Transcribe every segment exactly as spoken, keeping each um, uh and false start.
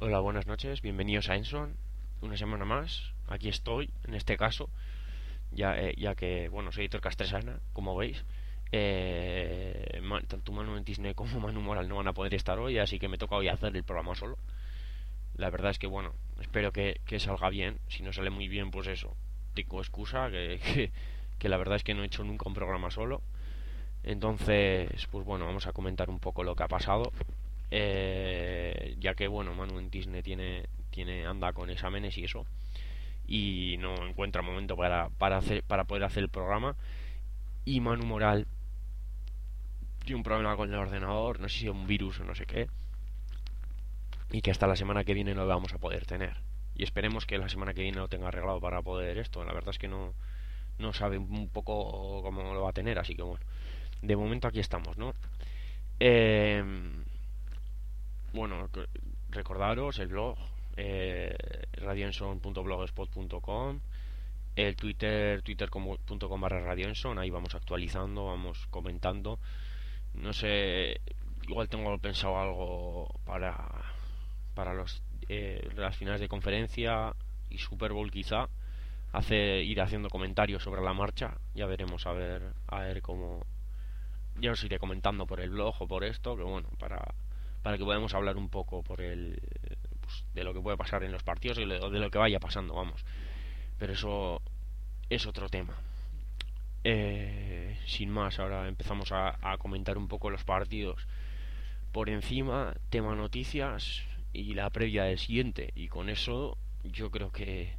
Hola, buenas noches, bienvenidos a Enson, una semana más, aquí estoy, en este caso, ya, eh, ya que, bueno, soy Héctor Castresana, como veis, eh, ma- tanto Manu Disney como Manu Moral no van a poder estar hoy, así que me toca hoy hacer el programa solo. La verdad es que, bueno, espero que, que salga bien, si no sale muy bien, pues eso, tengo excusa, que, que, que la verdad es que no he hecho nunca un programa solo. Entonces, pues bueno, vamos a comentar un poco lo que ha pasado. Eh, ya que bueno, Manu en Disney tiene, tiene, anda con exámenes y eso, y no encuentra momento para, para, hacer, para poder hacer el programa. Y Manu Moral tiene un problema con el ordenador, no sé si es un virus o no sé qué, y que hasta la semana que viene no lo vamos a poder tener. Y esperemos que la semana que viene lo tenga arreglado para poder esto. La verdad es que no, no sabe un poco cómo lo va a tener, así que bueno, de momento aquí estamos, ¿no? Eh, bueno, recordaros el blog, eh, radioenson punto blogspot punto com, el Twitter, twitter.com barra radioenson, ahí vamos actualizando, vamos comentando. No sé, igual tengo pensado algo para, para los, eh, las finales de conferencia y Super Bowl quizá, hace, ir haciendo comentarios sobre la marcha, ya veremos a ver, a ver cómo, ya os iré comentando por el blog o por esto, que bueno, para, para que podamos hablar un poco por el, pues, de lo que puede pasar en los partidos y de lo que vaya pasando, vamos. Pero eso es otro tema. Eh, sin más, ahora empezamos a, a comentar un poco los partidos por encima, tema noticias y la previa del siguiente. Y con eso yo creo que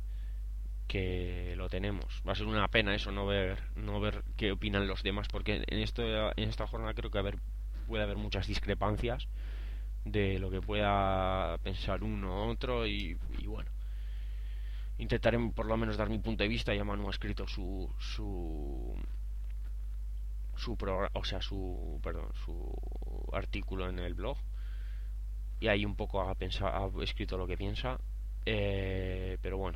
que lo tenemos. Va a ser una pena eso, no ver no ver qué opinan los demás, porque en esto en esta jornada creo que haber, puede haber muchas discrepancias de lo que pueda pensar uno u otro y, y bueno, intentaré por lo menos dar mi punto de vista. Ya Manu ha escrito su su su programa, o sea, su perdón, su artículo en el blog, y ahí un poco ha pensado, ha escrito lo que piensa. Eh, pero bueno,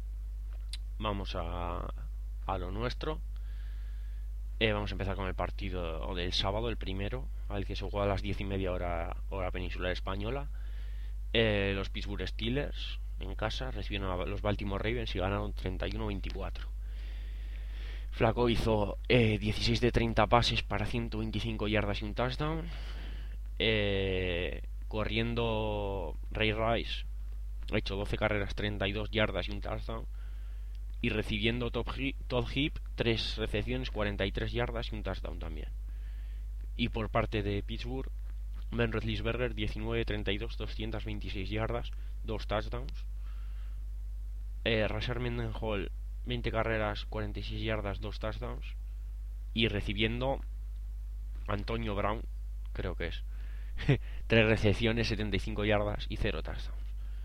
vamos a a lo nuestro. Eh, vamos a empezar con el partido del sábado, el primero, al que se juega a las diez y media hora, hora peninsular española. Eh, los Pittsburgh Steelers en casa recibieron a los Baltimore Ravens y ganaron treinta y uno a veinticuatro. Flaco hizo eh, dieciséis de treinta pases para ciento veinticinco yardas y un touchdown. Eh, corriendo, Ray Rice ha hecho doce carreras, treinta y dos yardas y un touchdown. Y recibiendo Todd Heap, tres recepciones, cuarenta y tres yardas y un touchdown también. Y por parte de Pittsburgh, Ben Roethlisberger, diecinueve de treinta y dos, doscientas veintiséis yardas, dos touchdowns. Eh, Rasher Mendenhall, veinte carreras, cuarenta y seis yardas, dos touchdowns. Y recibiendo Antonio Brown, creo que es, tres recepciones, setenta y cinco yardas y cero touchdowns.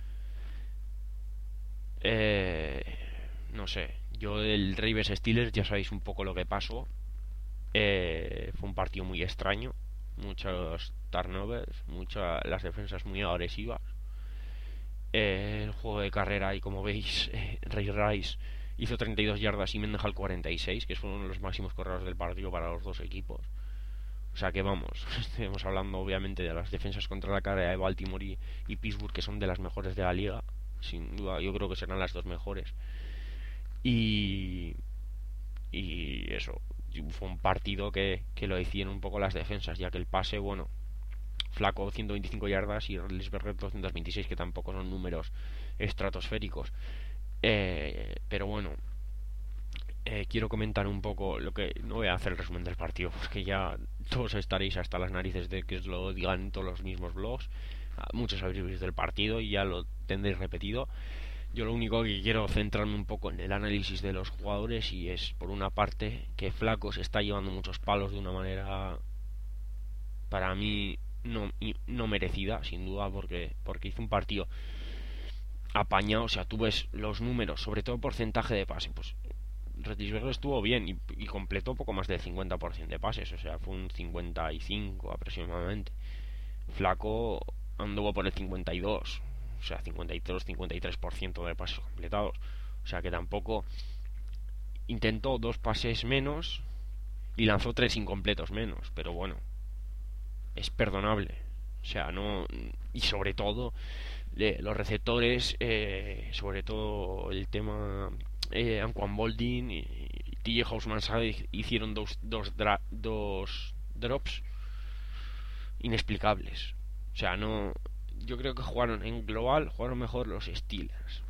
Eh, no sé, yo del Ravens Steelers ya sabéis un poco lo que pasó. Eh, fue un partido muy extraño, muchos turnovers, muchas las defensas muy agresivas. Eh, el juego de carrera, y como veis, eh, Ray Rice hizo treinta y dos yardas y Mendenhall cuarenta y seis, que fueron los máximos corredores del partido para los dos equipos. O sea que vamos, estamos hablando obviamente de las defensas contra la carrera de Baltimore y, y Pittsburgh, que son de las mejores de la liga. Sin duda, yo creo que serán las dos mejores. Y, y eso, fue un partido que, que lo hicieron un poco las defensas, ya que el pase, bueno, Flaco ciento veinticinco yardas y Lisberger doscientos veintiséis, que tampoco son números estratosféricos. Eh, pero bueno, eh, quiero comentar un poco lo que... No voy a hacer el resumen del partido, porque ya todos estaréis hasta las narices de que os lo digan en todos los mismos blogs. Muchos habréis visto el partido y ya lo tendréis repetido. Yo lo único que quiero centrarme un poco en el análisis de los jugadores, y es por una parte que Flaco se está llevando muchos palos de una manera, para mí, no, no merecida, sin duda, porque, porque hizo un partido apañado. O sea, tú ves los números, sobre todo porcentaje de pase, pues Roethlisberger estuvo bien y, y completó poco más del cincuenta por ciento de pases, o sea, fue un cincuenta y cinco aproximadamente. Flaco anduvo por el cincuenta y dos, o sea, cincuenta y dos cincuenta y tres por ciento de pases completados. O sea que tampoco, intentó dos pases menos y lanzó tres incompletos menos, pero bueno, es perdonable. O sea, no. Y sobre todo, eh, los receptores, eh, sobre todo el tema. Eh, Anquan Boldin y, y T J Hausman hicieron dos, dos, dra- dos drops inexplicables. O sea, no. Yo creo que jugaron en global, jugaron mejor los Steelers.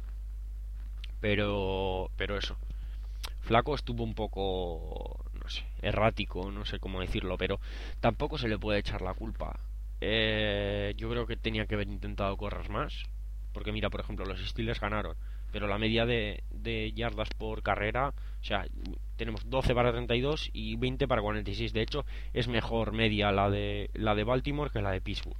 Pero. Pero eso. Flaco estuvo un poco, no sé, errático, no sé cómo decirlo, pero tampoco se le puede echar la culpa. Eh, yo creo que tenía que haber intentado correr más, porque mira, por ejemplo, los Steelers ganaron, pero la media de, de yardas por carrera, o sea, tenemos doce para treinta y dos y veinte para cuarenta y seis. De hecho, es mejor media la de la de Baltimore que la de Pittsburgh.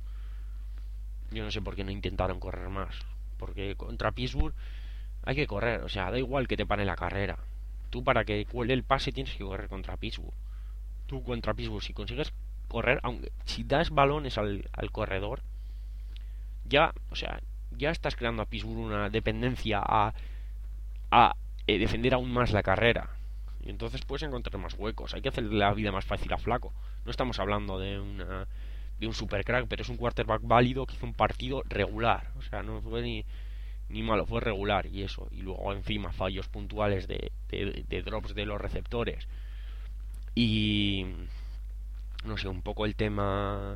Yo no sé por qué no intentaron correr más, porque contra Pittsburgh hay que correr, o sea, da igual que te pare la carrera. Tú para que cuele el pase tienes que correr contra Pittsburgh. Tú contra Pittsburgh, si consigues correr, aunque si das balones al, al corredor, ya, o sea, ya estás creando a Pittsburgh una dependencia a, a eh, defender aún más la carrera. Y entonces puedes encontrar más huecos. Hay que hacerle la vida más fácil a Flaco. No estamos hablando de una de un super crack, pero es un quarterback válido que hizo un partido regular. O sea, no fue ni ni malo, fue regular y eso. Y luego encima fallos puntuales de, de, de drops de los receptores. Y no sé, un poco el tema.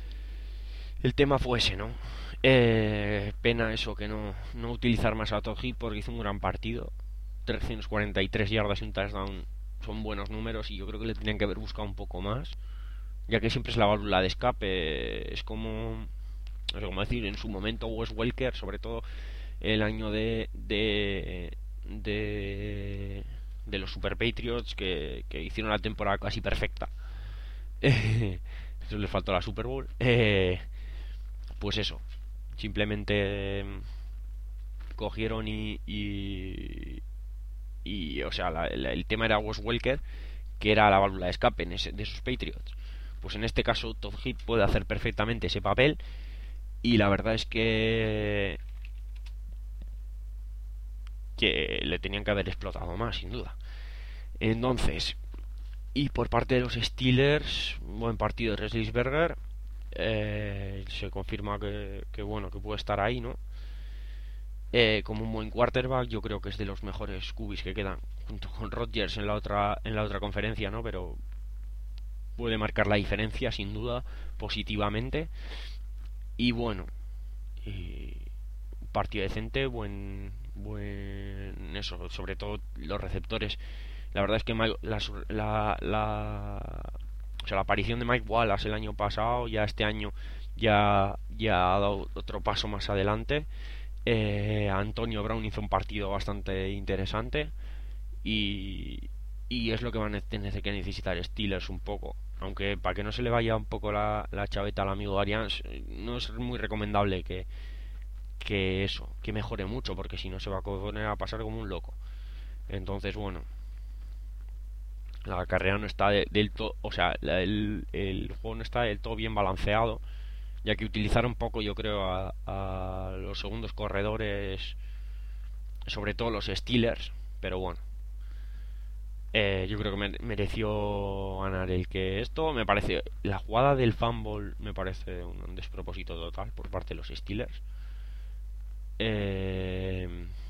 El tema fue ese, ¿no? Eh, pena eso, que no, no utilizar más a Todd Heap porque hizo un gran partido. trescientas cuarenta y tres yardas y un touchdown son buenos números y yo creo que le tenían que haber buscado un poco más. Ya que siempre es la válvula de escape. Es como. No sé cómo decir, en su momento Wes Welker, sobre todo el año de de de, de los Super Patriots que, que hicieron la temporada casi perfecta. Eso les faltó la Super Bowl. Eh, pues eso, simplemente eh, cogieron y, y, y o sea, la, la, el tema era Wes Welker, que era la válvula de escape en ese, de esos Patriots. Pues en este caso Todd Heap puede hacer perfectamente ese papel y la verdad es que que le tenían que haber explotado más, sin duda. Entonces, y por parte de los Steelers, buen partido de Roethlisberger. Eh, se confirma que, que bueno, que puede estar ahí, ¿no? Eh, como un buen quarterback, yo creo que es de los mejores Q Bs que quedan, junto con Rodgers en la otra en la otra conferencia, ¿no? Pero puede marcar la diferencia, sin duda, positivamente. Y bueno, y un partido decente, buen buen eso, sobre todo los receptores. La verdad es que Mike, la, la, la, o sea, la aparición de Mike Wallace el año pasado, ya este año ya, ya ha dado otro paso más adelante. Eh, Antonio Brown hizo un partido bastante interesante y, y es lo que van a tener que necesitar Steelers un poco. Aunque para que no se le vaya un poco la, la chaveta al amigo Arians, no es muy recomendable que, que eso, que mejore mucho, porque si no se va a poner a pasar como un loco. Entonces, bueno, la carrera no está de, del todo, o sea, la, el, el juego no está del todo bien balanceado, ya que utilizaron poco, yo creo, a, a los segundos corredores, sobre todo los Steelers, pero bueno, eh, yo creo que me, mereció ganar el que esto. Me parece, la jugada del fumble me parece un, un despropósito total por parte de los Steelers. Eh,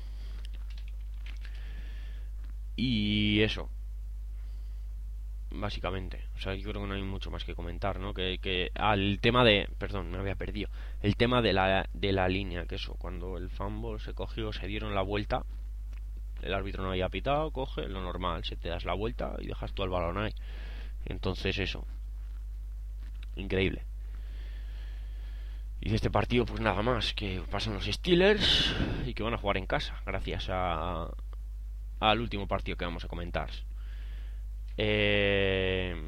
y eso, básicamente. O sea, yo creo que no hay mucho más que comentar, ¿no? Que, que al tema de, perdón, me había perdido. El tema de la de la línea, que eso, cuando el fumble se cogió, se dieron la vuelta, el árbitro no había pitado, coge lo normal, se te das la vuelta y dejas tú el balón ahí. Entonces eso, increíble. Y de este partido pues nada más, que pasan los Steelers y que van a jugar en casa, gracias a al último partido que vamos a comentar. Eh,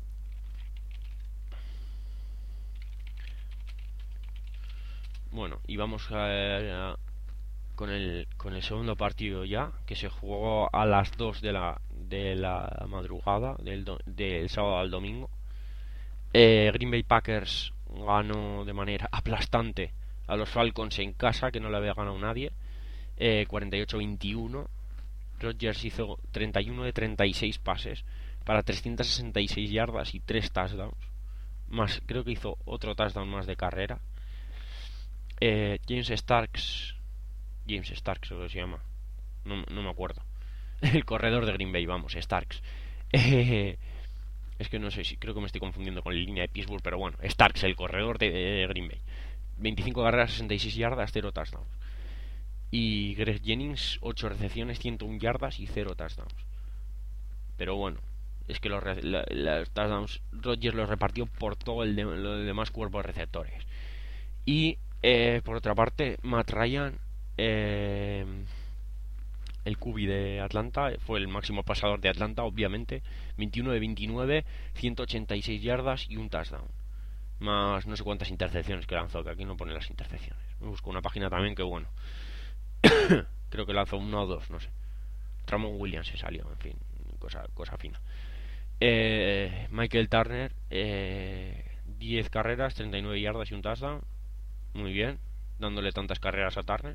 bueno, y vamos a, a, con el con el segundo partido ya, que se jugó a las dos de la de la madrugada del, do, del sábado al domingo. Eh, Green Bay Packers ganó de manera aplastante a los Falcons en casa, que no le había ganado nadie, eh, cuarenta y ocho a veintiuno. Rodgers hizo treinta y uno de treinta y seis pases para trescientas sesenta y seis yardas y tres touchdowns. más, creo que hizo otro touchdown más de carrera. Eh, James Starks, James Starks creo que se llama, no, no me acuerdo. El corredor de Green Bay, vamos, Starks. Eh, es que no sé si creo que me estoy confundiendo con la línea de Pittsburgh, pero bueno, Starks, el corredor de, de Green Bay. veinticinco carreras, sesenta y seis yardas, cero touchdowns. Y Greg Jennings, ocho recepciones, ciento uno yardas y cero touchdowns. Pero bueno, es que los, la, los touchdowns Rodgers los repartió por todo el, de, el demás cuerpo de receptores. Y eh, por otra parte, Matt Ryan, eh, el Q B de Atlanta, fue el máximo pasador de Atlanta, obviamente. veintiuno de veintinueve, ciento ochenta y seis yardas y un touchdown. Más no sé cuántas intercepciones que lanzó, que aquí no pone las intercepciones. Me busco una página también que bueno. Creo que lanzó uno o dos, no sé. Tramon Williams se salió, en fin, cosa, cosa fina. Eh, Michael Turner, eh, diez carreras, treinta y nueve yardas y un touchdown. Muy bien, dándole tantas carreras a Turner.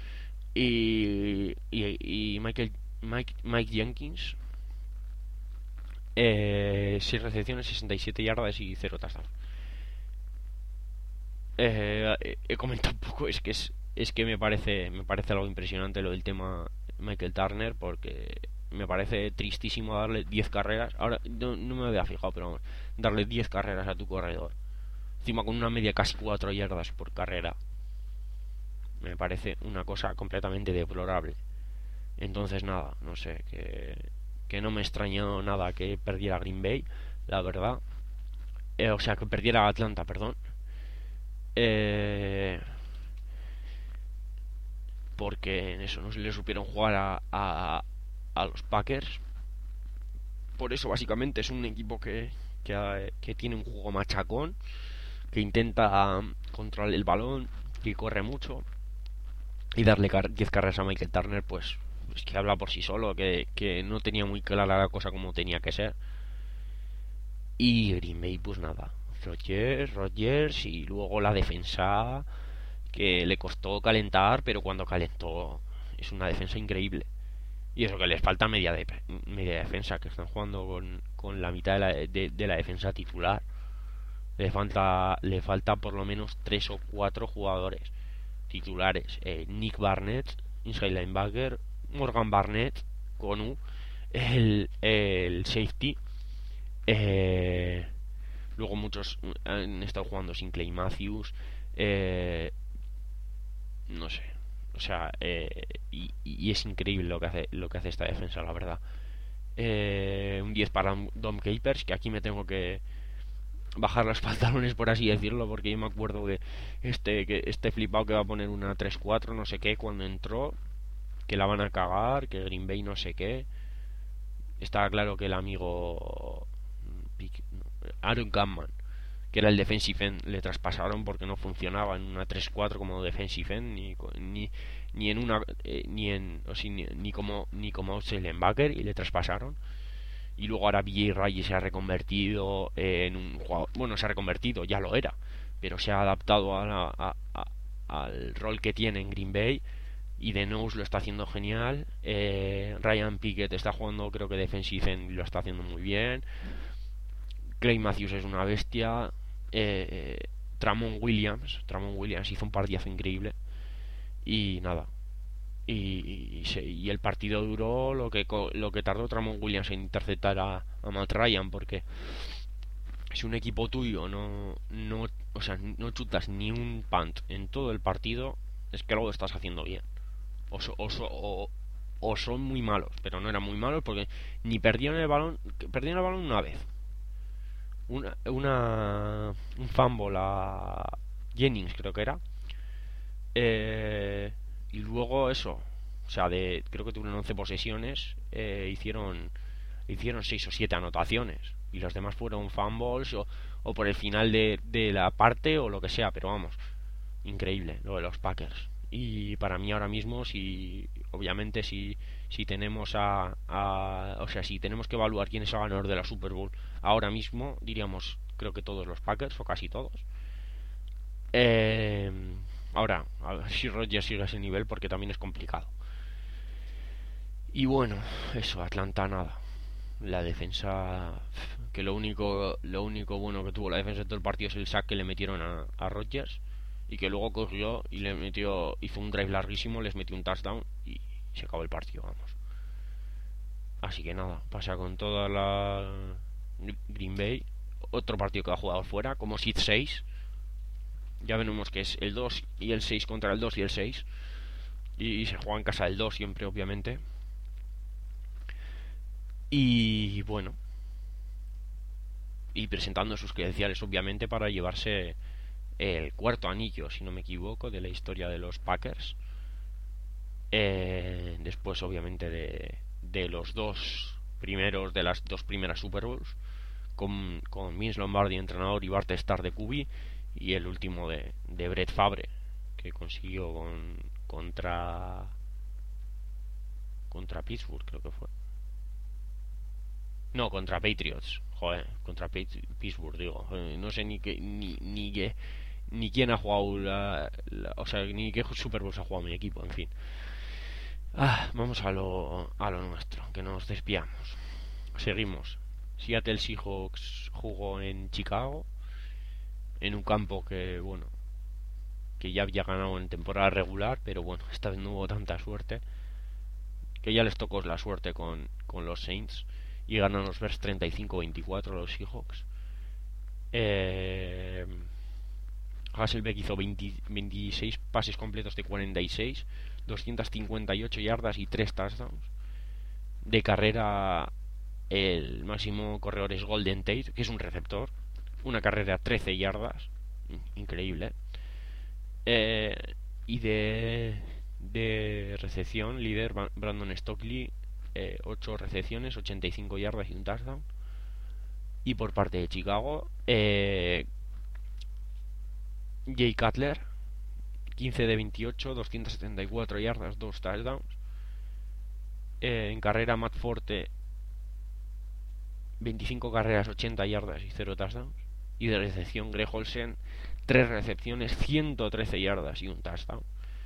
Y, y, y Michael, Mike, Mike Jenkins, eh, seis recepciones, sesenta y siete yardas y cero touchdowns. Eh, he comentado un poco, es que es, es que me parece me parece algo impresionante lo del tema Michael Turner, porque me parece tristísimo darle diez carreras. Ahora no, no me había fijado, pero vamos, darle diez carreras a tu corredor, encima con una media casi cuatro yardas por carrera, me parece una cosa completamente deplorable. Entonces nada, no sé, que, que no me extrañó nada que perdiera Green Bay, la verdad. Eh, o sea, que perdiera Atlanta, perdón. Eh, porque en eso no se le supieron jugar a, a, a los Packers. Por eso básicamente es un equipo que, que, que tiene un juego machacón, que intenta controlar el balón, que corre mucho, y darle diez carreras a Michael Turner, pues es que habla por sí solo, que, que no tenía muy clara la cosa como tenía que ser. Y Green Bay, pues nada, Rodgers, Rodgers y luego la defensa, que le costó calentar, pero cuando calentó es una defensa increíble. Y eso que les falta media, de, media defensa, que están jugando con, con la mitad de la, de, de la defensa titular. Le falta, le falta por lo menos tres o cuatro jugadores titulares. Eh, Nick Barnett, inside linebacker, Morgan Barnett, Konu, el, el safety. Eh, luego muchos han estado jugando sin Clay Matthews. Eh, no sé, o sea, eh, y, y es increíble lo que hace lo que hace esta defensa, la verdad. Eh, un diez para Dom Capers, que aquí me tengo que bajar los pantalones, por así decirlo, porque yo me acuerdo que este que este flipado que va a poner una tres cuatro no sé qué cuando entró, que la van a cagar, que Green Bay no sé qué. Estaba claro que el amigo Aaron Gunman, que era el defensive end, le traspasaron porque no funcionaba en una tres cuatro como defensive end, ni ni, ni en una eh, ni en o sea, ni, ni como ni como outside linebacker, y le traspasaron. Y luego ahora B J Raji se ha reconvertido en un jugador, bueno, se ha reconvertido, ya lo era, pero se ha adaptado a la, a, a, al rol que tiene en Green Bay, y de Nose lo está haciendo genial. eh, Ryan Pickett está jugando, creo que defensive end, y lo está haciendo muy bien. Clay Matthews es una bestia. eh, Tramon Williams Tramon Williams hizo un partidazo increíble. Y nada, y, y, se, y el partido duró lo que lo que tardó Tramon Williams en interceptar a, a Matt Ryan, porque si un equipo tuyo no no o sea no chutas ni un punt en todo el partido, es que algo estás haciendo bien, o, so, o, so, o, o son muy malos. Pero no eran muy malos, porque ni perdieron el balón, perdieron el balón una vez, una, una un fumble a Jennings, creo que era. eh, y luego eso, o sea, de creo que tuvieron once posesiones, eh, hicieron hicieron seis o siete anotaciones, y los demás fueron fumbles o, o por el final de, de la parte o lo que sea. Pero vamos, increíble lo de los Packers. Y para mí ahora mismo, si obviamente si si tenemos a, a o sea si tenemos que evaluar quién es el ganador de la Super Bowl ahora mismo, diríamos creo que todos los Packers, o casi todos. eh, Ahora, a ver si Rodgers sigue a ese nivel, porque también es complicado. Y bueno, eso, Atlanta nada, la defensa, que lo único lo único bueno que tuvo la defensa de todo el partido es el sack que le metieron a, a Rodgers, y que luego cogió y le metió, hizo un drive larguísimo, les metió un touchdown y se acabó el partido, vamos. Así que nada, pasa con toda la Green Bay. Otro partido que ha jugado fuera, como Seed seis. Ya veremos que es el dos y el seis contra el dos y el seis. Y se juega en casa el dos siempre, obviamente. Y bueno, y presentando sus credenciales, obviamente, para llevarse el cuarto anillo, si no me equivoco, de la historia de los Packers. Eh, después, obviamente, de, de los dos primeros, de las dos primeras Super Bowls, con, con Vince Lombardi entrenador y Bart Starr de Q B, y el último de, de Brett Favre, que consiguió con, contra contra Pittsburgh, creo que fue. No, contra Patriots. Joder, contra Pittsburgh, digo. No sé ni qué, ni, ni qué, ni quién ha jugado la, la, o sea, ni qué Super Bowl ha jugado mi equipo, en fin. Ah, vamos a lo, a lo nuestro, que nos despiamos. Seguimos. Seattle Seahawks jugó en Chicago, en un campo que, bueno, que ya había ganado en temporada regular, pero bueno, esta vez no hubo tanta suerte, que ya les tocó la suerte con, con los Saints, y ganan los Bears treinta y cinco veinticuatro a los Seahawks. Eh, Hasselbeck hizo veinte, veintiséis pases completos de cuarenta y seis, doscientas cincuenta y ocho yardas y tres touchdowns. De carrera, el máximo corredor es Golden Tate, que es un receptor. Una carrera a trece yardas. Increíble. Eh, y de, de recepción, líder Brandon Stockley, eh, ocho recepciones, ochenta y cinco yardas y un touchdown. Y por parte de Chicago, eh, Jay Cutler, quince de veintiocho, doscientas setenta y cuatro yardas, dos touchdowns. Eh, en carrera, Matt Forte, veinticinco carreras, ochenta yardas y cero touchdowns. Y de recepción, Greg Olsen, tres recepciones, ciento trece yardas y un touchdown.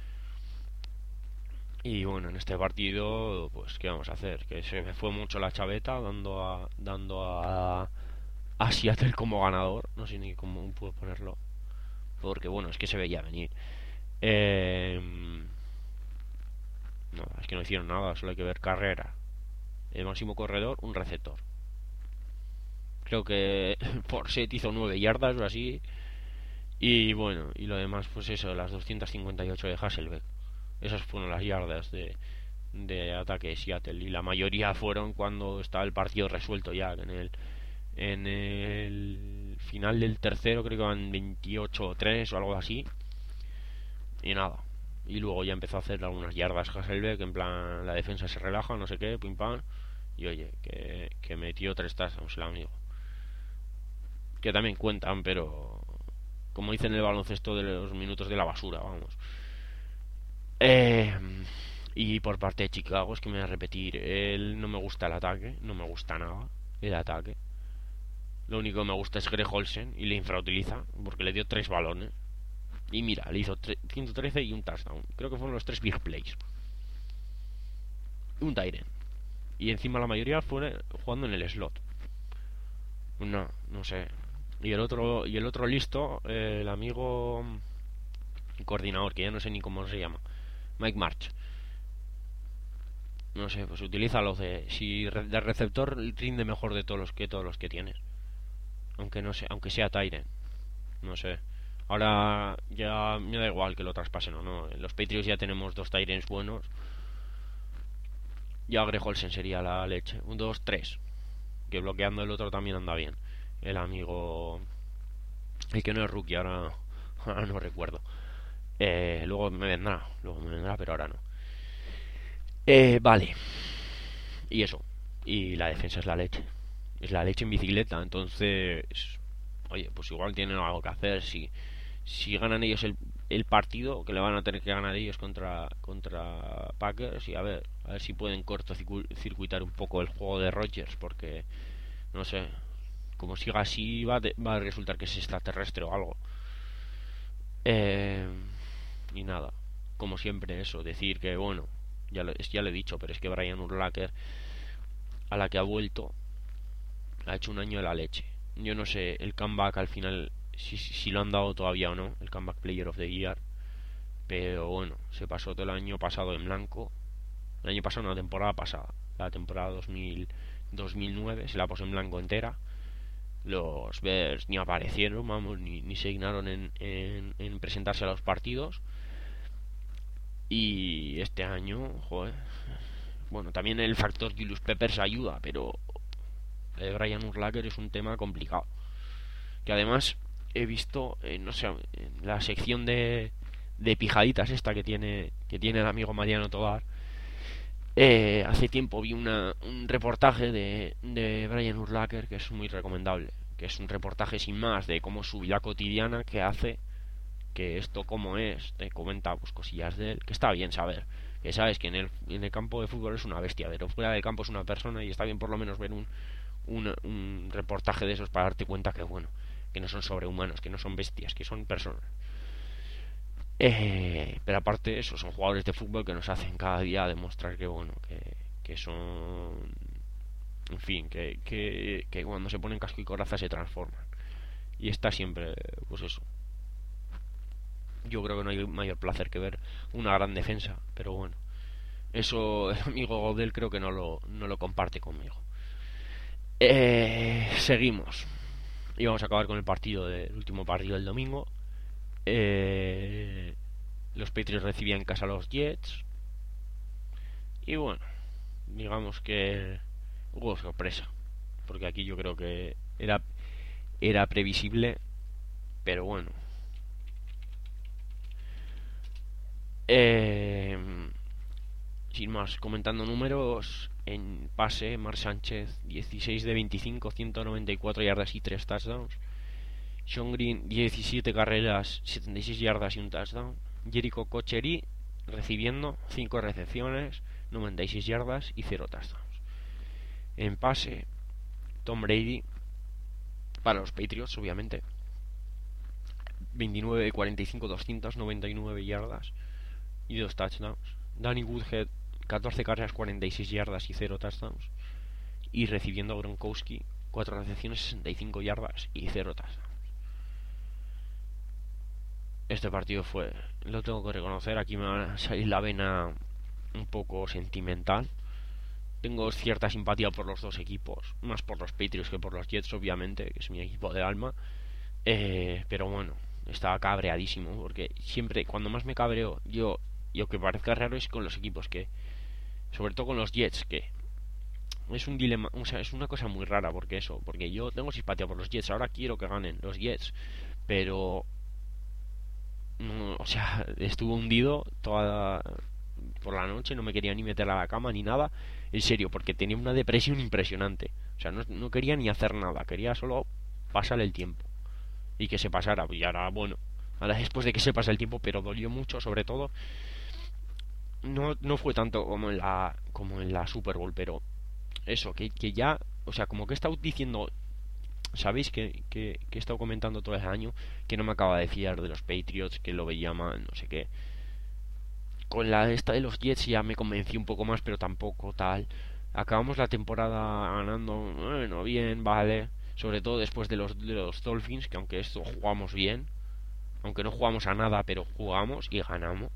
Y bueno, en este partido, pues qué vamos a hacer, que se me fue mucho la chaveta dando a dando a, a Seattle como ganador. No sé ni cómo puedo ponerlo, porque bueno, es que se veía venir. Eh, no, es que no hicieron nada, solo hay que ver carrera. El máximo corredor, un receptor. Creo que por set hizo nueve yardas o así. Y bueno, y lo demás, pues eso, las doscientas cincuenta y ocho de Hasselbeck. Esas fueron las yardas de, de ataque de Seattle. Y la mayoría fueron cuando estaba el partido resuelto ya. En el, en el final del tercero creo que van veintiocho tres o algo así. Y nada. Y luego ya empezó a hacer algunas yardas Hasselbeck. En plan, la defensa se relaja, no sé qué, pim pam. Y oye, que, que metió tres touchdowns el amigo. Que también cuentan, pero como dicen en el baloncesto, de los minutos de la basura, vamos. Eh, y por parte de Chicago, es que me voy a repetir, él no me gusta el ataque, no me gusta nada el ataque. Lo único que me gusta es Greg Olsen, y le infrautiliza porque le dio tres balones. Y mira, le hizo ciento trece y un touchdown. Creo que fueron los tres big plays. Un tight end. Y encima la mayoría fue jugando en el slot. No, no sé. Y el otro, y el otro listo, eh, el amigo coordinador, que ya no sé ni cómo se llama, Mike March. No sé, pues utilízalo de, si de receptor rinde mejor de todos los que todos los que tienes. Aunque no sé, aunque sea Tyren. No sé. Ahora ya me da igual que lo traspasen o no. En los Patriots ya tenemos dos Tyrens buenos. Ya Greg Olsen sería la leche. Un dos tres. Que bloqueando el otro también anda bien. El amigo, el que no es rookie, ahora, ahora no recuerdo. Eh, luego me vendrá, luego me vendrá, pero ahora no. Eh, vale. Y eso. Y la defensa es la leche. Es la leche en bicicleta. Entonces, oye, pues igual tienen algo que hacer. Si, si ganan ellos el, el partido, que le van a tener que ganar ellos contra, contra Packers. Y a ver, a ver si pueden cortocircuitar un poco el juego de Rodgers. Porque, no sé, como siga así va, de, va a resultar que es extraterrestre o algo. Eh, y nada, como siempre eso, decir que bueno, ya lo, ya lo he dicho, pero es que Brian Urlacher, a la que ha vuelto, ha hecho un año de la leche. Yo no sé el comeback al final, si, si, si lo han dado todavía o no, el comeback player of the year. Pero bueno, se pasó todo el año pasado en blanco. El año pasado, no, la temporada pasada. La temporada dos mil, dos mil nueve se la pasó en blanco entera. Los Bears ni aparecieron, vamos, ni, ni se dignaron en, en, en presentarse a los partidos. Y este año, joder. Bueno, también el factor Julius Peppers ayuda, pero el de Brian Urlacher es un tema complicado. Que además he visto, eh, no sé, en la sección de, de pijaditas esta que tiene que tiene el amigo Mariano Tovar. Eh, hace tiempo vi una, un reportaje de, de Brian Urlacher que es muy recomendable. Que es un reportaje sin más de cómo su vida cotidiana, que hace, que esto como es, te comenta pues cosillas de él, que está bien saber. Que sabes que en el, en el campo de fútbol es una bestia, pero fuera del campo es una persona y está bien por lo menos ver un, un, un reportaje de esos para darte cuenta que bueno, que no son sobrehumanos, que no son bestias, que son personas. Eh, pero aparte eso, son jugadores de fútbol que nos hacen cada día demostrar que bueno, que, que son, en fin, que, que, que cuando se ponen casco y coraza se transforman. Y está siempre, pues eso. Yo creo que no hay mayor placer que ver una gran defensa, pero bueno, eso el amigo Godel creo que no lo, no lo comparte conmigo. Eh, seguimos. Y vamos a acabar con el partido del último partido del domingo. Eh, los Patriots recibían en casa a los Jets. Y bueno, digamos que hubo sorpresa. Porque aquí yo creo que era, era previsible. Pero bueno. Eh, sin más, comentando números. En pase, Mark Sánchez dieciséis de veinticinco, ciento noventa y cuatro yardas y tres touchdowns. Sean Green diecisiete carreras, setenta y seis yardas y un touchdown. Jericho Cocheri recibiendo cinco recepciones, noventa y seis yardas y cero touchdowns. En pase, Tom Brady para los Patriots, obviamente, veintinueve de cuarenta y cinco, doscientas noventa y nueve yardas y dos touchdowns. Danny Woodhead, catorce carreras, cuarenta y seis yardas y cero touchdowns. Y recibiendo a Gronkowski, cuatro recepciones, sesenta y cinco yardas y cero touchdowns. Este partido fue, lo tengo que reconocer, aquí me va a salir la vena un poco sentimental. Tengo cierta simpatía por los dos equipos, más por los Patriots que por los Jets, obviamente, que es mi equipo de alma. Eh, pero bueno, estaba cabreadísimo, porque siempre, cuando más me cabreo, yo, y aunque parezca raro, es con los equipos que, sobre todo con los Jets, que es un dilema, o sea, es una cosa muy rara, porque eso, porque yo tengo simpatía por los Jets, ahora quiero que ganen los Jets, pero no, o sea, estuve hundido toda por la noche, no me quería ni meter a la cama ni nada, en serio, porque tenía una depresión impresionante. O sea, no, no quería ni hacer nada, quería solo pasar el tiempo y que se pasara. Y ahora, bueno, ahora después de que se pasa el tiempo, pero dolió mucho, sobre todo. No, no fue tanto como en la como en la Super Bowl, pero eso, que, que ya, o sea, como que he estado diciendo. Sabéis que, que, que he estado comentando todo el año que no me acaba de fiar de los Patriots, que lo veía mal, no sé qué. Con la esta de los Jets ya me convencí un poco más, pero tampoco tal. Acabamos la temporada ganando, bueno, bien, vale. Sobre todo después de los, de los Dolphins, que aunque esto jugamos bien, aunque no jugamos a nada, pero jugamos y ganamos.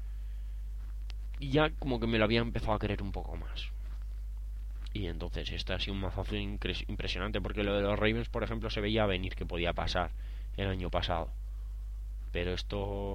Y ya como que me lo había empezado a querer un poco más. Y entonces este ha sido un mazazo impresionante, porque lo de los Ravens, por ejemplo, se veía venir que podía pasar el año pasado. Pero esto...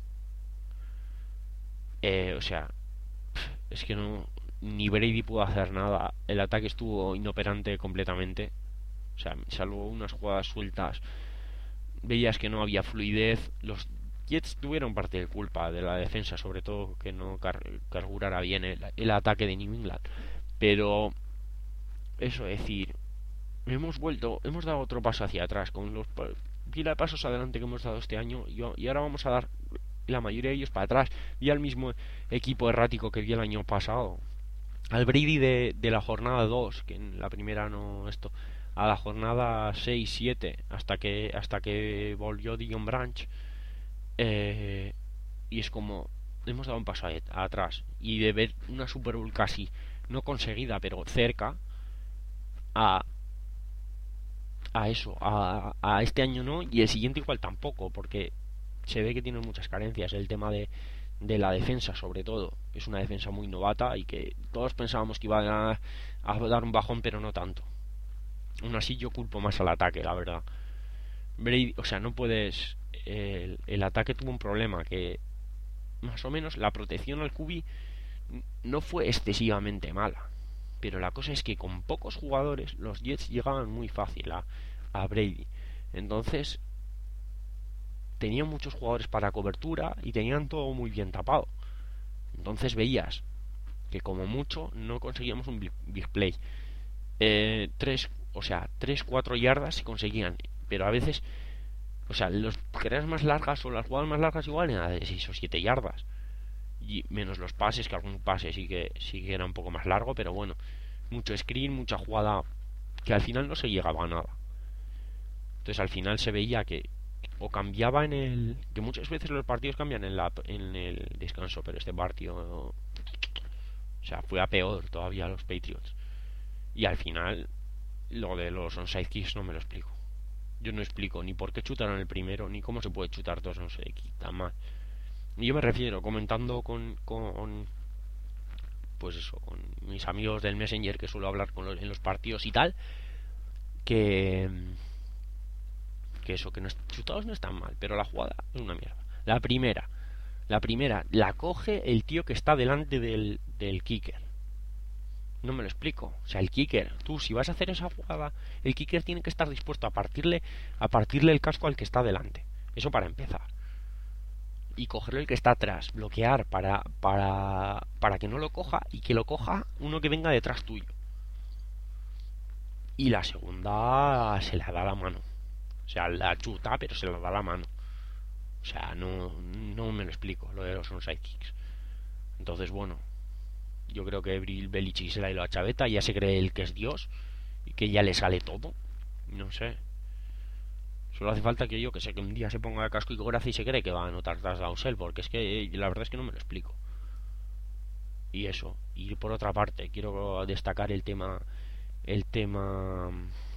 Eh, o sea, es que no... Ni Brady pudo hacer nada. El ataque estuvo inoperante completamente. O sea, salvo unas jugadas sueltas, veías que no había fluidez. Los Jets tuvieron parte de culpa de la defensa, sobre todo que no car carburara bien el, el ataque de New England. Pero eso, es decir, hemos vuelto, hemos dado otro paso hacia atrás con los pila de pasos adelante que hemos dado este año, y, y ahora vamos a dar la mayoría de ellos para atrás. Vi al mismo equipo errático que vi el año pasado, al Brady de, de la jornada dos, que en la primera no esto, a la jornada seis siete, hasta que hasta que volvió Dion Branch, eh, y es como hemos dado un paso a, atrás, y de ver una Super Bowl casi no conseguida pero cerca, a a eso, a, a este año no, y el siguiente igual tampoco, porque se ve que tienen muchas carencias. El tema de, de la defensa, sobre todo, es una defensa muy novata y que todos pensábamos que iba a, a dar un bajón, pero no tanto. Aún así yo culpo más al ataque, la verdad. Brady, o sea, no puedes... El, el ataque tuvo un problema, que más o menos la protección al Q B no fue excesivamente mala, pero la cosa es que con pocos jugadores los Jets llegaban muy fácil a, a Brady. Entonces tenían muchos jugadores para cobertura y tenían todo muy bien tapado. Entonces veías que como mucho no conseguíamos un big, big play. Eh, tres, o sea, tres, cuatro yardas se conseguían, pero a veces, o sea, las carreras más largas o las jugadas más largas igual eran de seis o siete yardas. Y menos los pases, que algún pase sí que sí que era un poco más largo, pero bueno, mucho screen, mucha jugada que al final no se llegaba a nada. Entonces al final se veía que o cambiaba en el... que muchas veces los partidos cambian en, la, en el descanso, pero este partido... o sea, fue a peor todavía los Patriots. Y al final, lo de los onside kicks no me lo explico. Yo no explico ni por qué chutaron el primero, ni cómo se puede chutar dos onside kicks tan mal. Y yo me refiero, comentando con... con pues eso, con mis amigos del Messenger que suelo hablar con los, en los partidos y tal, que... que eso, que no, chutados no están mal, pero la jugada es una mierda. La primera, la primera, la coge el tío que está delante del, del kicker. No me lo explico. O sea, el kicker, tú si vas a hacer esa jugada, el kicker tiene que estar dispuesto a partirle, a partirle el casco al que está delante. Eso para empezar. Y cogerle el que está atrás, bloquear para, para, para que no lo coja y que lo coja uno que venga detrás tuyo. Y la segunda se la da la mano. O sea, la chuta, pero se la da la mano. O sea, no, no me lo explico, lo de los onside kicks. Entonces, bueno, yo creo que Bill Belichick se la ha ido a chaveta, ya se cree el que es Dios y que ya le sale todo. No sé. Solo hace falta que yo, que sé, que un día se ponga el casco y coraza y se cree que va a anotar touchdowns él, porque es que la verdad es que no me lo explico. Y eso. Y por otra parte, quiero destacar el tema, el tema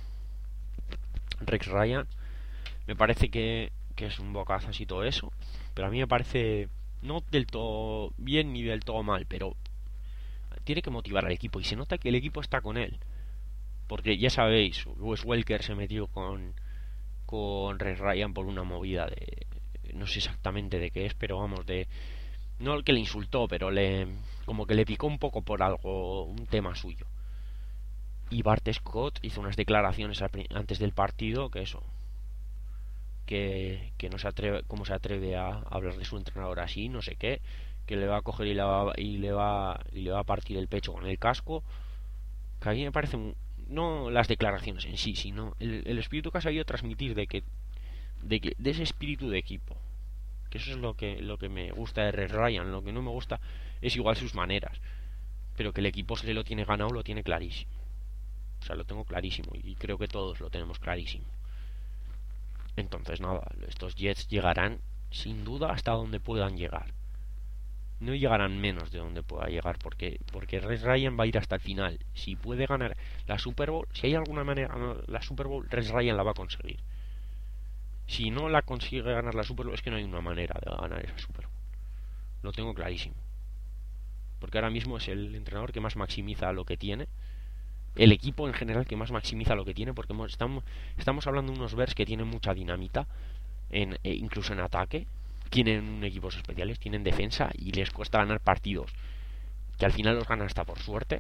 Rex Ryan. Me parece que, que es un bocazas y todo eso, pero a mí me parece no del todo bien ni del todo mal, pero tiene que motivar al equipo y se nota que el equipo está con él, porque ya sabéis, Wes Welker se metió con con Rex Ryan por una movida de no sé exactamente de qué es, pero vamos, de no el que le insultó, pero le como que le picó un poco por algo, un tema suyo. Y Bart Scott hizo unas declaraciones antes del partido que eso, que, que no se atreve, cómo se atreve a hablar de su entrenador así, no sé qué, que le va a coger y le va, y le va, y le va a partir el pecho con el casco. Que a mí me parece un, no las declaraciones en sí, sino el, el espíritu que ha sabido transmitir de que, de que de ese espíritu de equipo, que eso es lo que lo que me gusta de Rex Ryan. Lo que no me gusta es igual sus maneras, pero que el equipo se lo tiene ganado lo tiene clarísimo. O sea, lo tengo clarísimo y creo que todos lo tenemos clarísimo. Entonces nada, estos Jets llegarán sin duda hasta donde puedan llegar. No llegarán menos de donde pueda llegar, porque porque Rex Ryan va a ir hasta el final. Si puede ganar la Super Bowl, si hay alguna manera la Super Bowl, Rex Ryan la va a conseguir. Si no la consigue ganar la Super Bowl, es que no hay una manera de ganar esa Super Bowl. Lo tengo clarísimo. Porque ahora mismo es el entrenador que más maximiza lo que tiene. El equipo en general que más maximiza lo que tiene, porque estamos, estamos hablando de unos Bears que tienen mucha dinamita, en, e incluso en ataque. Tienen equipos especiales, tienen defensa y les cuesta ganar partidos, que al final los ganan hasta por suerte.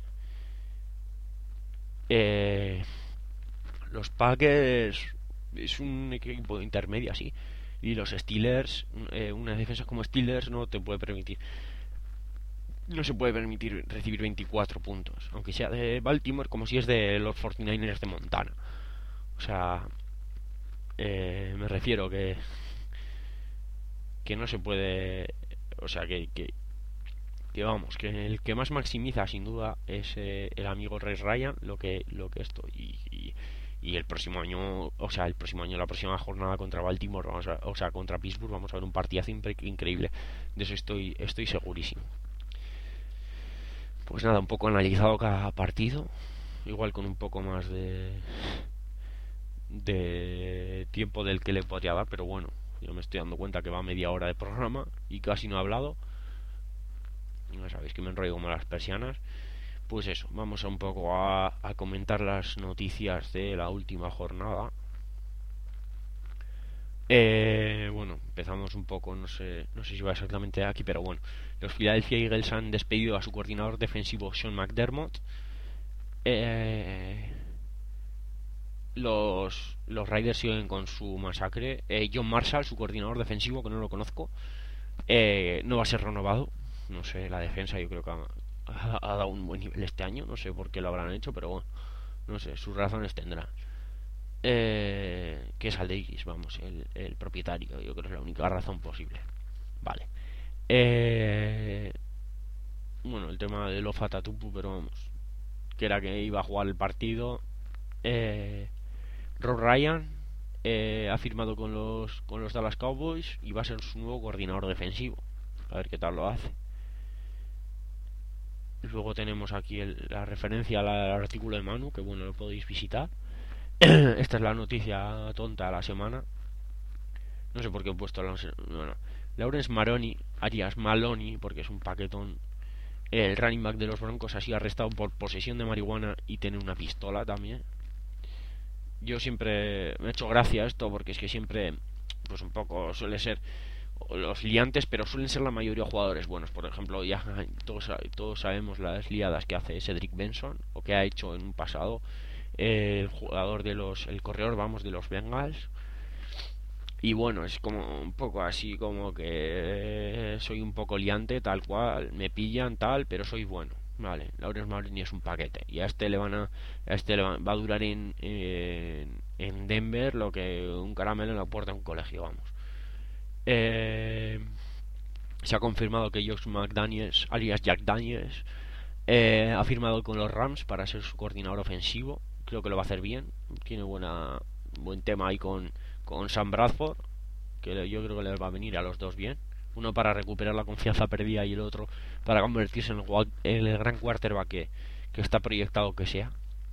Eh, los Packers es un equipo intermedio así, y los Steelers, eh, una defensa como Steelers no te puede permitir, no se puede permitir recibir veinticuatro puntos, aunque sea de Baltimore, como si es de los cuarenta y nueve ers de Montana. O sea, eh, me refiero que que no se puede, o sea, que, que, que vamos, que el que más maximiza sin duda es eh, el amigo Rex Ryan, lo que lo que esto y, y, y el próximo año, o sea, el próximo año, la próxima jornada contra Baltimore, vamos a, o sea, contra Pittsburgh, vamos a ver un partidazo increíble, de eso estoy estoy segurísimo. Pues nada, un poco analizado cada partido, igual con un poco más de de tiempo del que le podría dar, pero bueno, yo me estoy dando cuenta que va media hora de programa y casi no he hablado. Ya sabéis que me enrollo como las persianas. Pues eso, vamos a un poco a, a comentar las noticias de la última jornada. Eh, bueno, empezamos un poco, no sé, no sé si va exactamente aquí, pero bueno, los Philadelphia Eagles han despedido a su coordinador defensivo Sean McDermott. Eh, los, los Raiders siguen con su masacre. Eh, John Marshall, su coordinador defensivo, que no lo conozco, eh, no va a ser renovado. No sé, la defensa yo creo que ha, ha, ha dado un buen nivel este año. No sé por qué lo habrán hecho, pero bueno, no sé, sus razones tendrán. Eh, que es Aldeiris, vamos, el, el propietario. Yo creo que es la única razón posible. Vale. Eh, bueno, el tema de Lofa Tatupu, pero vamos, que era que iba a jugar el partido. Eh, Rob Ryan eh, ha firmado con los, con los Dallas Cowboys y va a ser su nuevo coordinador defensivo. A ver qué tal lo hace. Luego tenemos aquí el, la referencia al, al artículo de Manu, que bueno, lo podéis visitar. Esta es la noticia tonta de la semana. No sé por qué he puesto la, bueno, Lawrence Maroni, Arias Maloney, porque es un paquetón. El running back de los Broncos ha sido arrestado por posesión de marihuana y tener una pistola también. Yo siempre me he hecho gracia esto porque es que siempre, pues un poco suele ser los liantes, pero suelen ser la mayoría de jugadores buenos. Por ejemplo, ya todos, todos sabemos las liadas que hace Cedric Benson o que ha hecho en un pasado el jugador de los, el corredor, vamos, de los Bengals. Y bueno, es como un poco así como que soy un poco liante, tal cual, me pillan tal, pero soy bueno. Vale, Lawrence Marini es un paquete. Y a este le van a, a este le va, va a durar en, en, en Denver lo que un caramelo en la puerta de un colegio, vamos. Eh, se ha confirmado que Josh McDaniels, alias Jack Daniels, eh, ha firmado con los Rams para ser su coordinador ofensivo. Creo que lo va a hacer bien. Tiene buena buen tema ahí con, con Sam Bradford, que yo creo que les va a venir a los dos bien. Uno para recuperar la confianza perdida y el otro para convertirse en el, en el gran quarterback que, que está proyectado que sea.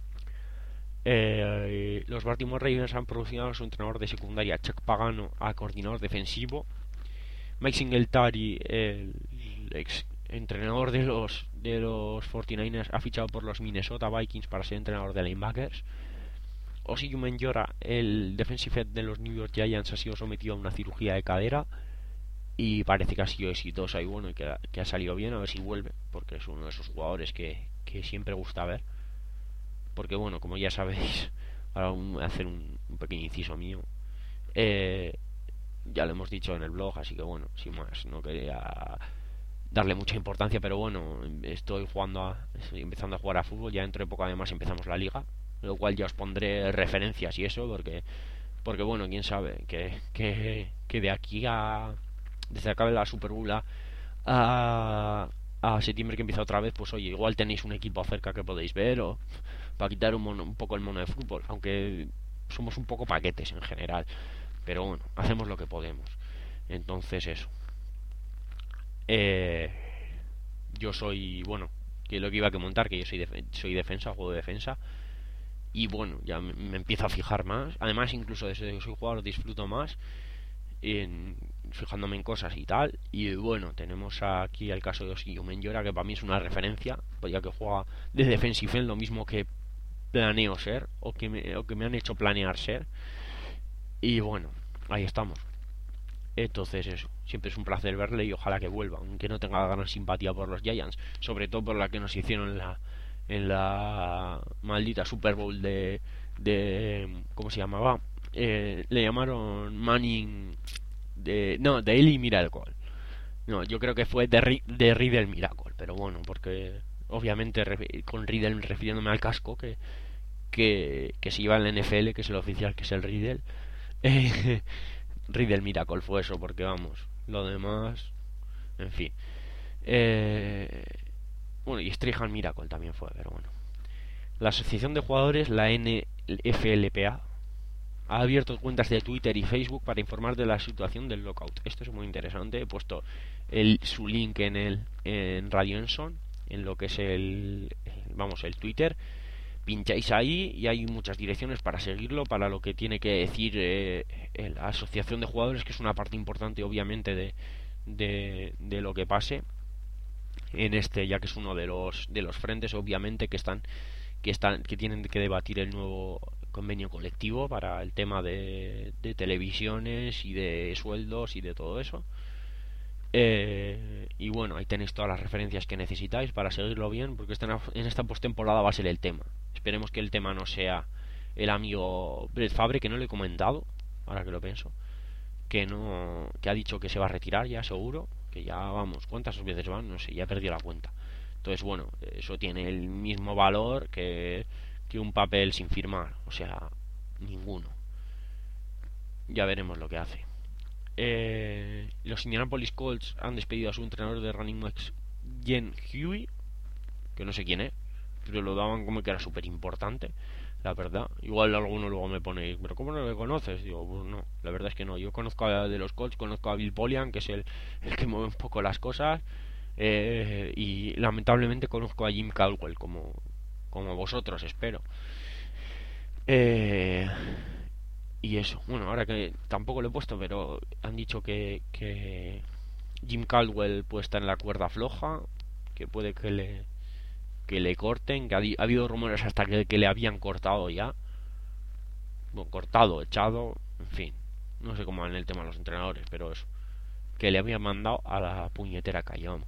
Eh, los Baltimore Ravens han producido a su entrenador de secundaria Chuck Pagano a coordinador defensivo. Mike Singletary, el ex entrenador de los de los cuarenta y nueve ers, ha fichado por los Minnesota Vikings para ser entrenador de linebackers. Osi Umenyiora, el defensive end de los New York Giants, ha sido sometido a una cirugía de cadera y parece que ha sido exitosa y bueno, y que, que ha salido bien. A ver si vuelve, porque es uno de esos jugadores que, que siempre gusta ver. Porque bueno, como ya sabéis, ahora voy a hacer un, un pequeño inciso mío. Eh, ya lo hemos dicho en el blog, así que bueno, sin más, no quería darle mucha importancia, pero bueno, estoy jugando a, estoy empezando a jugar a fútbol. Ya dentro de poco además empezamos la liga, lo cual ya os pondré referencias y eso, porque porque bueno, quién sabe que, que, que de aquí a desde que acabe la Super Bowl a, a, a septiembre que empieza otra vez, pues oye, igual tenéis un equipo cerca que podéis ver, o para quitar un, mono, un poco el mono de fútbol, aunque somos un poco paquetes en general, pero bueno, hacemos lo que podemos. Entonces eso, eh, yo soy, bueno, que lo que iba a comentar, que yo soy, def soy defensa, juego de defensa. Y bueno, ya me, me empiezo a fijar más. Además, incluso desde que soy jugador disfruto más en, fijándome en cosas y tal. Y bueno, tenemos aquí el caso de Osi Umenyiora, que para mí es una referencia, pues ya que juega de defensive end, lo mismo que planeo ser, o que, me, o que me han hecho planear ser. Y bueno, ahí estamos. Entonces eso, siempre es un placer verle y ojalá que vuelva, aunque no tenga gran simpatía por los Giants, sobre todo por la que nos hicieron en la en la maldita Super Bowl de, de ¿cómo se llamaba? Eh, le llamaron Manning de, no, de Eli Miracle. No, yo creo que fue de, de Riddle Miracle, pero bueno, porque obviamente con Riddle refiriéndome al casco que que, que se lleva en la N F L, que es el oficial, que es el Riddle. Eh, Riddle Miracle fue eso, porque vamos, lo demás, en fin. Eh, bueno, y Strahan Miracle también fue, pero bueno. La asociación de jugadores, la N F L P A, ha abierto cuentas de Twitter y Facebook para informar de la situación del lockout. Esto es muy interesante. He puesto el, su link en el en Radio Enson, en lo que es el, el vamos el Twitter, pincháis ahí y hay muchas direcciones para seguirlo, para lo que tiene que decir eh, la asociación de jugadores, que es una parte importante obviamente de, de, de lo que pase en este, ya que es uno de los de los frentes obviamente que están que están que tienen que debatir el nuevo convenio colectivo para el tema de, de televisiones y de sueldos y de todo eso. Eh, y bueno, ahí tenéis todas las referencias que necesitáis para seguirlo bien, porque esta, en esta postemporada va a ser el tema. Esperemos que el tema no sea el amigo Brett Favre, que no le he comentado, ahora que lo pienso, que no, que ha dicho que se va a retirar ya seguro, que ya vamos, ¿cuántas veces van? No sé, ya he perdido la cuenta. Entonces bueno, eso tiene el mismo valor que, que un papel sin firmar, o sea, ninguno. Ya veremos lo que hace. Eh, los Indianapolis Colts han despedido a su entrenador de running backs, Jen Huey, que no sé quién es, pero lo daban como que era súper importante, la verdad. Igual alguno luego me pone, pero ¿cómo no le conoces? Digo, pues no, la verdad es que no. Yo conozco a de los Colts, conozco a Bill Polian, que es el, el que mueve un poco las cosas, eh, y lamentablemente conozco a Jim Caldwell, como, como vosotros, espero. Eh... Y eso, bueno, ahora que tampoco lo he puesto, pero han dicho que, que Jim Caldwell puede estar en la cuerda floja, que puede que le que le corten, que ha, ha habido rumores hasta que, que le habían cortado ya. Bueno, cortado, echado, en fin. No sé cómo va en el tema de los entrenadores, pero eso. Que le habían mandado a la puñetera calle, vamos.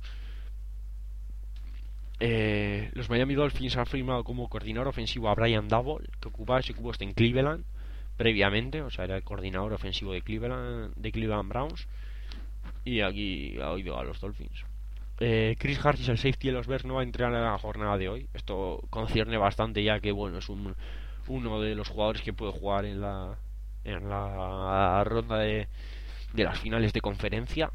Eh, los Miami Dolphins han firmado como coordinador ofensivo a Brian Daboll, que ocupaba ese puesto en Cleveland previamente, o sea, era el coordinador ofensivo de Cleveland, de Cleveland Browns, y aquí ha oído a los Dolphins. Eh, Chris Harris, el safety de los Bears, no va a entrenar en la jornada de hoy. Esto concierne bastante, ya que bueno, es un, uno de los jugadores que puede jugar en la en la ronda de, de las finales de conferencia.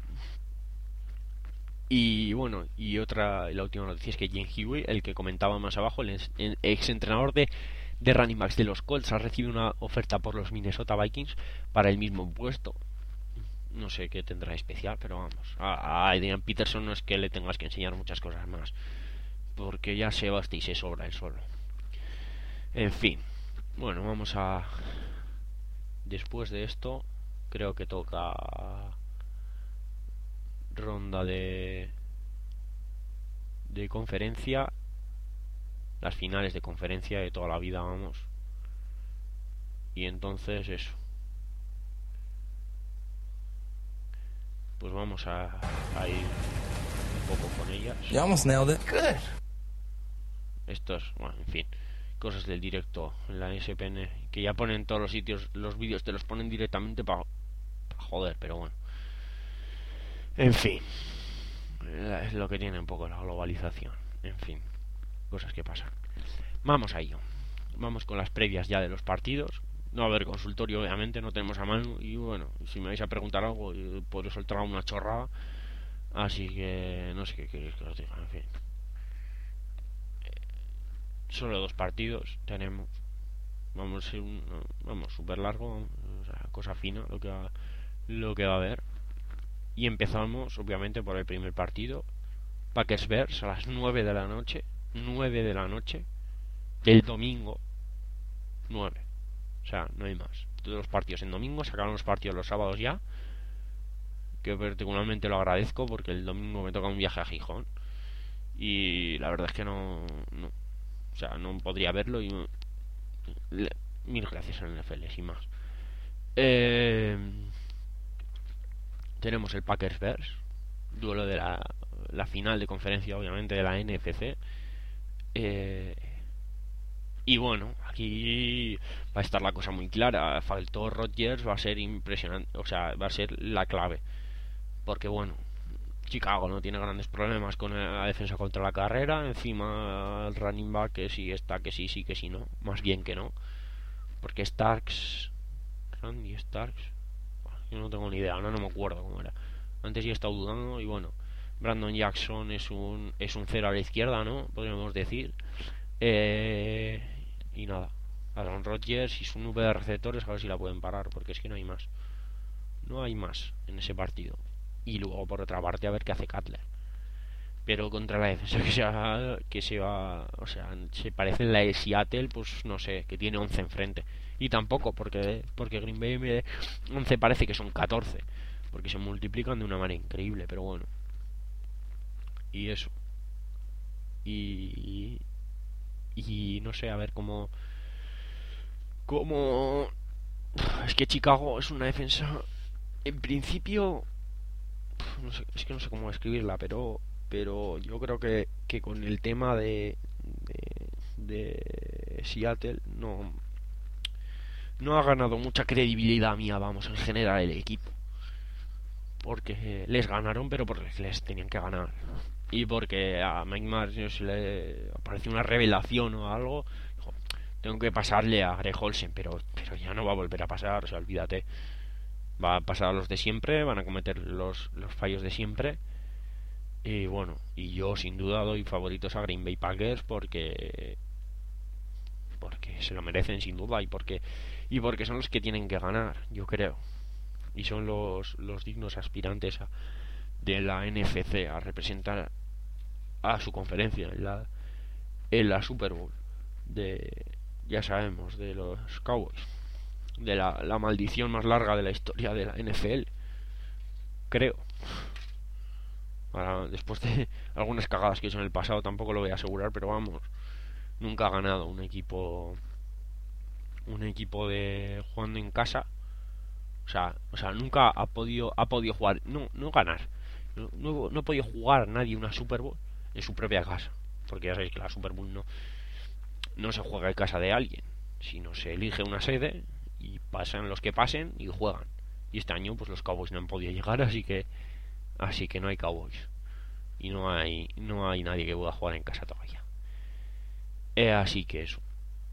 Y bueno, y otra, la última noticia es que Jen Huey, el que comentaba más abajo, el ex entrenador de de running backs de los Colts, ha recibido una oferta por los Minnesota Vikings para el mismo puesto. No sé qué tendrá especial, pero vamos, a, a Adrian Peterson no es que le tengas que enseñar muchas cosas más, porque ya se basta y se sobra el solo. En fin, bueno, vamos a... Después de esto, creo que toca ronda de de conferencia, las finales de conferencia de toda la vida, vamos. Y entonces eso, pues vamos a, a ir un poco con ellas. You almost nailed it. Good. Estos, bueno, en fin, cosas del directo en la S P N, que ya ponen todos los sitios, los vídeos te los ponen directamente para pa joder, pero bueno. En fin, es lo que tiene un poco la globalización. En fin, cosas que pasan. Vamos a ello. Vamos con las previas ya de los partidos. No va a haber consultorio, obviamente, no tenemos a mano. Y bueno, si me vais a preguntar algo, podré soltar una chorrada. Así que no sé qué queréis que os diga. En fin, solo dos partidos tenemos. Vamos a ser un, vamos, súper largo, o sea, cosa fina lo que va, lo que va a haber. Y empezamos, obviamente, por el primer partido. Packers Bears a las nueve de la noche. nueve de la noche del domingo. nueve. O sea, no hay más. Todos los partidos en domingo, sacaron los partidos los sábados ya. Que particularmente lo agradezco, porque el domingo me toca un viaje a Gijón. Y la verdad es que no, no o sea, no podría verlo. Y le, mil gracias a N F L, sin más. Eh, tenemos el Packers Bears, duelo de la, la final de conferencia, obviamente, de la N F C. Eh, y bueno, aquí va a estar la cosa muy clara. Faltó Rodgers, va a ser impresionante, o sea, va a ser la clave, porque bueno, Chicago no tiene grandes problemas con la defensa contra la carrera. Encima el running back, que sí está, que sí, sí, que sí, no, más bien que no, porque Starks, Randy Starks, yo no tengo ni idea, ahora no me acuerdo cómo era. Antes ya he estado dudando. Y bueno, Brandon Jackson es un es un cero a la izquierda, ¿no? Podríamos decir. Eh, y nada, Aaron Rodgers y su nube de receptores, a ver si la pueden parar, porque es que no hay más. No hay más en ese partido. Y luego, por otra parte, a ver qué hace Cutler. pero contra la defensa que se va, que se va, o sea, se parece en la de Seattle, pues no sé, que tiene once enfrente. Y tampoco, porque porque Green Bay me- once parece que son catorce, porque se multiplican de una manera increíble, pero bueno. Y eso. Y y no sé, a ver cómo cómo es que Chicago es una defensa en principio, no sé, es que no sé cómo escribirla, pero pero yo creo que, que con el tema de, de, de Seattle no, no ha ganado mucha credibilidad mía, vamos, en general el equipo. Porque les ganaron, pero porque les tenían que ganar. Y porque a Mike Myers le apareció una revelación o algo. Dijo, tengo que pasarle a Greg Olsen, pero, pero ya no va a volver a pasar, o sea, olvídate. Va a pasar a los de siempre, van a cometer los, los fallos de siempre. Y bueno, y yo sin duda doy favoritos a Green Bay Packers porque porque se lo merecen sin duda y porque y porque son los que tienen que ganar, yo creo. Y son los, los dignos aspirantes a, de la N F C a representar a su conferencia en la, en la Super Bowl de, ya sabemos, de los Cowboys, de la, la maldición más larga de la historia de la N F L, creo. Ahora, después de algunas cagadas que hizo en el pasado, tampoco lo voy a asegurar, pero vamos, nunca ha ganado un equipo un equipo de jugando en casa. O sea, o sea, nunca ha podido ha podido jugar, no no ganar. No, no, no ha podido jugar nadie una Super Bowl en su propia casa, porque ya sabéis que la Super Bowl no no se juega en casa de alguien, sino se elige una sede y pasan los que pasen y juegan. Y este año pues los Cowboys no han podido llegar, así que así que no hay Cowboys y no hay no hay nadie que pueda jugar en casa todavía. Eh, así que eso.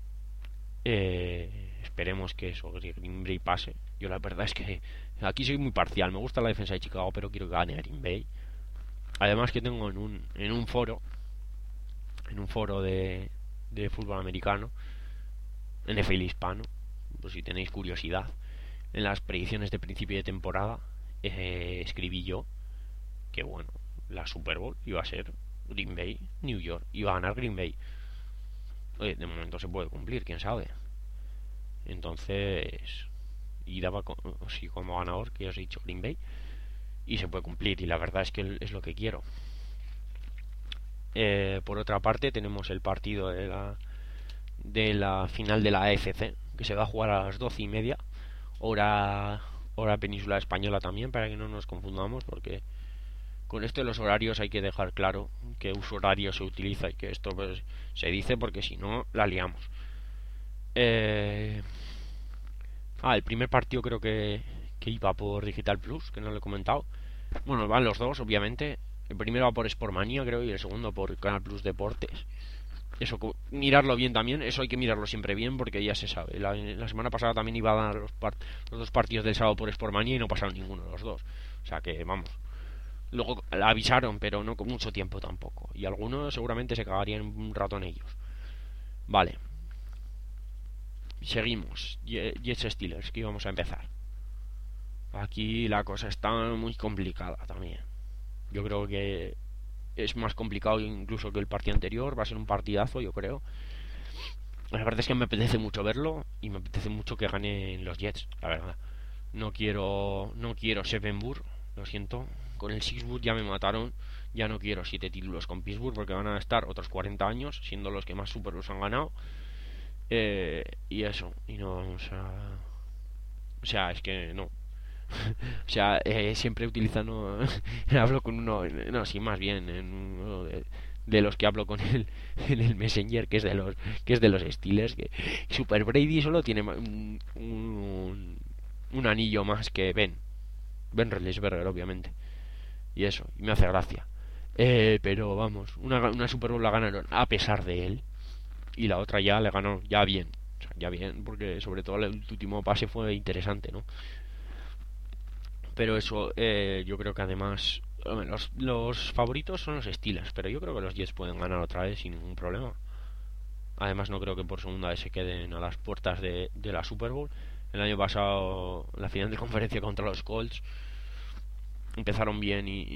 Eh, esperemos que eso, que Green Bay pase. Yo la verdad es que aquí soy muy parcial. Me gusta la defensa de Chicago, pero quiero que gane Green Bay. Además que tengo en un, en un foro, en un foro de, de fútbol americano, N F L hispano, pues si tenéis curiosidad, en las predicciones de principio de temporada eh, escribí yo que bueno, la Super Bowl iba a ser Green Bay, New York, iba a ganar Green Bay. Oye, de momento se puede cumplir, quién sabe. Entonces, y daba sí, como ganador, que ya os he dicho, Green Bay, y se puede cumplir, y la verdad es que es lo que quiero. Eh, por otra parte, tenemos el partido de la, de la final de la A F C, que se va a jugar a las doce y media, hora, hora península española también, para que no nos confundamos, porque con esto de los horarios hay que dejar claro qué uso horario se utiliza y que esto pues, se dice porque si no la liamos. Eh... Ah, el primer partido creo que, que iba por Digital Plus, que no lo he comentado. Bueno, van los dos, obviamente. El primero va por Sportmania, creo, y el segundo por Canal Plus Deportes. Eso, mirarlo bien también, eso hay que mirarlo siempre bien porque ya se sabe. La, la semana pasada también iba a dar los, part, los dos partidos del sábado por Sportmania y no pasaron ninguno de los dos. O sea que, vamos. Luego la avisaron, pero no con mucho tiempo tampoco. Y algunos seguramente se cagarían un rato en ellos. Vale. Seguimos. Jets Steelers, que íbamos a empezar. Aquí la cosa está muy complicada también. Yo creo que es más complicado incluso que el partido anterior. Va a ser un partidazo, yo creo. La verdad es que me apetece mucho verlo y me apetece mucho que ganen los Jets, la verdad. No quiero no quiero Sevenburg, lo siento. Con el Sixburg ya me mataron. Ya no quiero siete títulos con Pittsburgh porque van a estar otros cuarenta años siendo los que más Super Bowls han ganado. Eh, y eso, y no vamos a... O sea, es que no. O sea, eh, siempre utilizando... hablo con uno... No, sí, más bien en uno de, de los que hablo con él en el Messenger, que es de los que es de los Steelers. Que Super Brady solo tiene un, un, un anillo más que Ben. Ben Roethlisberger, obviamente. Y eso, y me hace gracia. Eh, pero vamos, una, una Super Bowl la ganaron a pesar de él. Y la otra ya le ganó ya bien. O sea, ya bien, porque sobre todo el último pase fue interesante, ¿no? Pero eso, eh, yo creo que además los, los favoritos son los Steelers, pero yo creo que los Jets pueden ganar otra vez sin ningún problema. Además no creo que por segunda vez se queden a las puertas de, de la Super Bowl. El año pasado, la final de conferencia contra los Colts, empezaron bien y,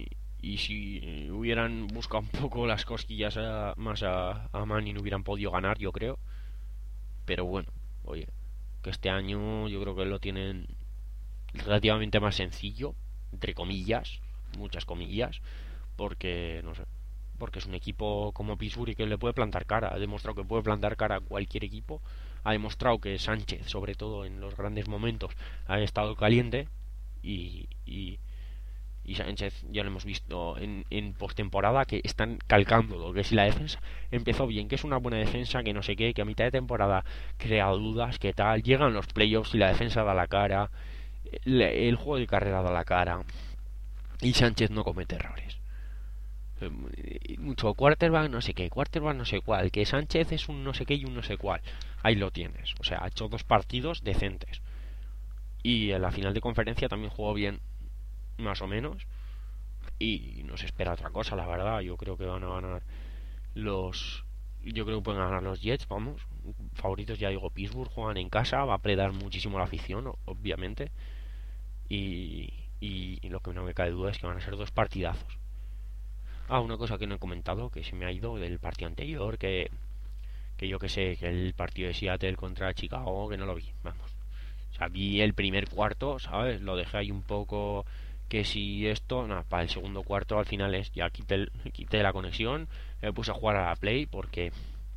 y si hubieran buscado un poco las cosquillas a, más a, a Mani no hubieran podido ganar, yo creo. Pero bueno, oye, que este año yo creo que lo tienen relativamente más sencillo, entre comillas, muchas comillas, porque no sé, porque es un equipo como Pittsburgh que le puede plantar cara. Ha demostrado que puede plantar cara a cualquier equipo. Ha demostrado que Sánchez, sobre todo en los grandes momentos, ha estado caliente. Y, y, y Sánchez ya lo hemos visto en, en postemporada, que están calcando lo que es la defensa. Empezó bien, que es una buena defensa, que no sé qué, que a mitad de temporada crea dudas, que tal. Llegan los playoffs y la defensa da la cara. El, el juego de carrera da la cara. Y Sánchez no comete errores. Mucho quarterback no sé qué, quarterback no sé cuál, que Sánchez es un no sé qué y un no sé cuál. Ahí lo tienes. O sea, ha hecho dos partidos decentes. Y en la final de conferencia también jugó bien, más o menos. Y no se espera otra cosa, la verdad. Yo creo que van a ganar los... Yo creo que pueden ganar los Jets, vamos. Favoritos, ya digo, Pittsburgh, juegan en casa. Va a predar muchísimo la afición, obviamente. Y, y, y lo que no me cae duda es que van a ser dos partidazos. Ah, una cosa que no he comentado, que se me ha ido del partido anterior, que, que yo que sé, que el partido de Seattle contra Chicago, que no lo vi, vamos. O sea, vi el primer cuarto, ¿sabes? Lo dejé ahí un poco, que si esto, nada, para el segundo cuarto al final es, ya quité, el, quité la conexión, me puse a jugar a la Play porque...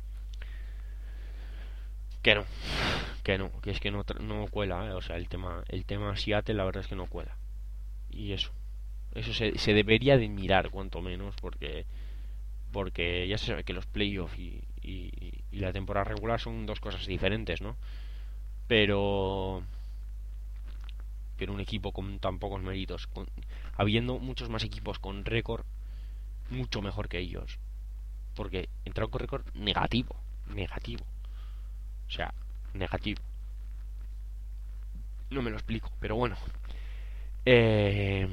Que no, que no, que es que no, no cuela, ¿eh? O sea, el tema, el tema Seattle la verdad es que no cuela. Y eso, eso se, se debería de mirar cuanto menos, porque porque ya se sabe que los playoffs y, y, y la temporada regular son dos cosas diferentes, ¿no? Pero pero un equipo con tan pocos méritos, con, habiendo muchos más equipos con récord mucho mejor que ellos, porque entraron con récord negativo, negativo, o sea, negativo. No me lo explico, pero bueno. Eh,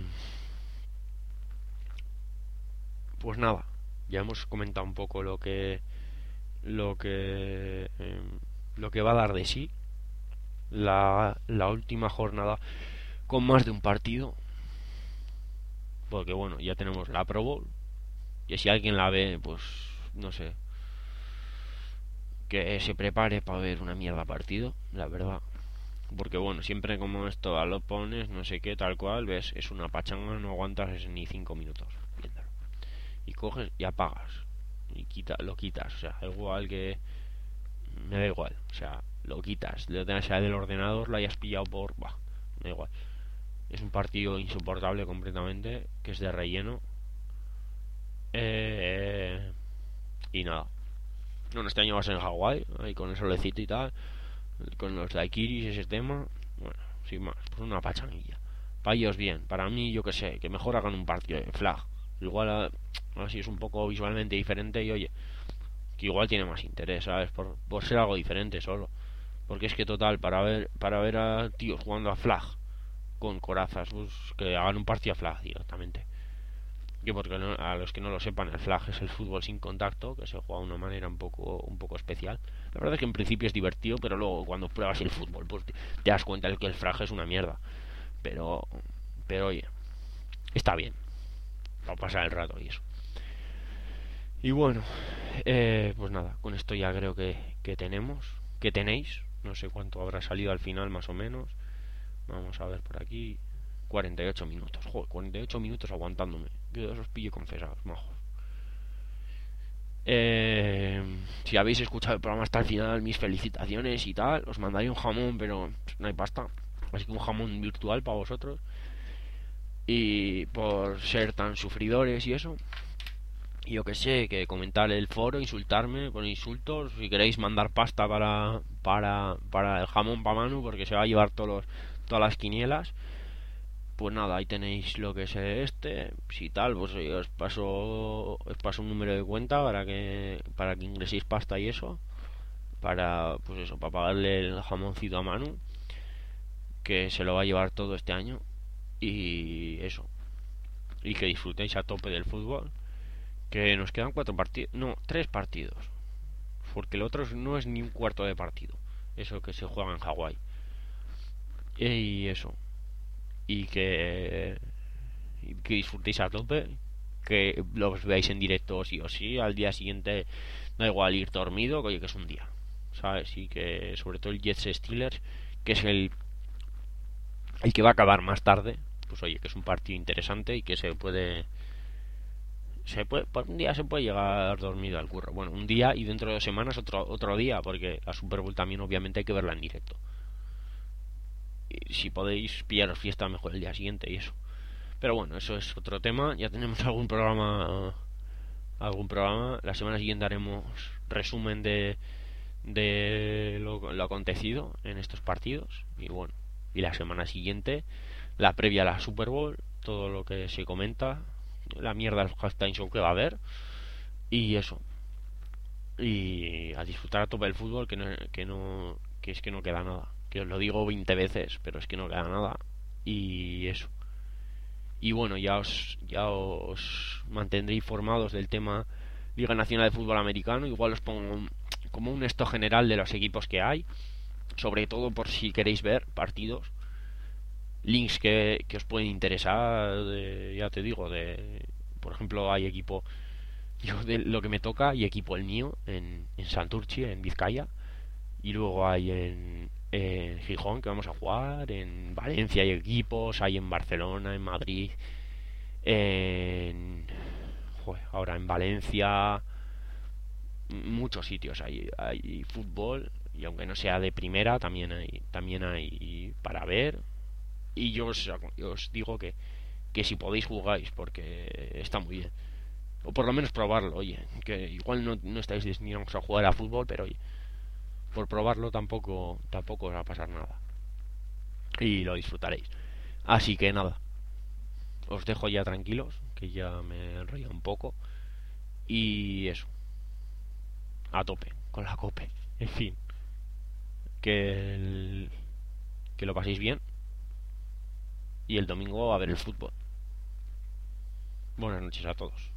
pues nada, ya hemos comentado un poco lo que lo que eh, lo que va a dar de sí la, la última jornada con más de un partido, porque bueno, ya tenemos la Pro Bowl, y si alguien la ve, pues no sé, que se prepare para ver una mierda partido, la verdad, porque bueno, siempre como esto lo pones, no sé qué, tal cual, ves, es una pachanga, no aguantas ni cinco minutos viéndolo, y coges y apagas y quita, lo quitas, o sea, igual que me da igual, o sea, lo quitas, lo tengas ya del ordenador, lo hayas pillado por, bah, me da igual. Es un partido insoportable completamente, que es de relleno. Eh, y nada. Bueno, este año va a ser en Hawái, ahí con el solecito y tal, con los daiquiris, ese tema. Bueno, sin más, pues una pachanguilla. Para ellos bien, para mí, yo que sé, que mejor hagan un partido de flag. Igual así es un poco visualmente diferente y oye, que igual tiene más interés, ¿sabes? Por, por ser algo diferente solo. Porque es que total, para ver para ver a tíos jugando a flag con corazas, pues que hagan un partido a flag directamente. Yo porque no, a los que no lo sepan, el flag es el fútbol sin contacto, que se juega de una manera un poco un poco especial. La verdad es que en principio es divertido, pero luego cuando pruebas el fútbol, pues te, te das cuenta de que el flag es una mierda. Pero pero oye, está bien para pasar el rato y eso. Y bueno, eh, pues nada, con esto ya creo que, que tenemos, que tenéis, no sé cuánto habrá salido al final más o menos. Vamos a ver por aquí. cuarenta y ocho minutos. Joder, cuarenta y ocho minutos aguantándome. Que os pillo confesados, majos. Eh, si habéis escuchado el programa hasta el final, mis felicitaciones y tal. Os mandaré un jamón, pero no hay pasta. Así que un jamón virtual para vosotros. Y por ser tan sufridores y eso. Y yo que sé, que comentar el foro, insultarme, poner insultos. Si queréis mandar pasta para, para, para el jamón para Manu, porque se va a llevar todos los, todas las quinielas. Pues nada, ahí tenéis lo que es este. Si tal, pues os paso os paso un número de cuenta para que para que ingreséis pasta y eso, para pues eso, para pagarle el jamoncito a Manu, que se lo va a llevar todo este año, y eso, y que disfrutéis a tope del fútbol, que nos quedan cuatro partidos, no, tres partidos, porque el otro no es ni un cuarto de partido, eso que se juega en Hawái. Y eso, y que, y que disfrutéis a tope, que los veáis en directo sí o sí. Al día siguiente da igual ir dormido, que oye, que es un día, ¿sabes? Y que sobre todo el Jets Steelers, que es el, el que va a acabar más tarde, pues oye, que es un partido interesante y que se puede se puede por un día se puede llegar dormido al curro. Bueno, un día, y dentro de dos semanas otro otro día, porque la Super Bowl también obviamente hay que verla en directo. Y si podéis pillaros fiesta mejor el día siguiente y eso. Pero bueno, eso es otro tema. Ya tenemos algún programa algún programa. La semana siguiente haremos resumen de de lo, lo acontecido en estos partidos. Y bueno, y la semana siguiente la previa a la Super Bowl, todo lo que se comenta, la mierda del halftime show que va a haber, y eso. Y a disfrutar a tope el fútbol, que no, que no que es que no queda nada. Que os lo digo veinte veces, pero es que no queda nada. Y eso. Y bueno, ya os ya os mantendré informados del tema Liga Nacional de Fútbol Americano. Igual os pongo como un esto general de los equipos que hay, sobre todo por si queréis ver partidos, links que, que os pueden interesar, de, ya te digo, de por ejemplo hay equipo, yo de lo que me toca, y equipo el mío en, en Santurchi, en Vizcaya, y luego hay en, en Gijón, que vamos a jugar, en Valencia hay equipos, hay en Barcelona, en Madrid, en joder, ahora en Valencia, muchos sitios hay, hay fútbol, y aunque no sea de primera también hay también hay para ver. Y yo os, os digo que, que si podéis jugáis, porque está muy bien, o por lo menos probarlo. Oye, que igual no, no estáis destinados a jugar a fútbol, pero oye, por probarlo tampoco tampoco os va a pasar nada y lo disfrutaréis. Así que nada, os dejo ya tranquilos, que ya me enrollo un poco, y eso, a tope con la cope. En fin, que el, que lo paséis bien, y el domingo a ver el fútbol. Buenas noches a todos.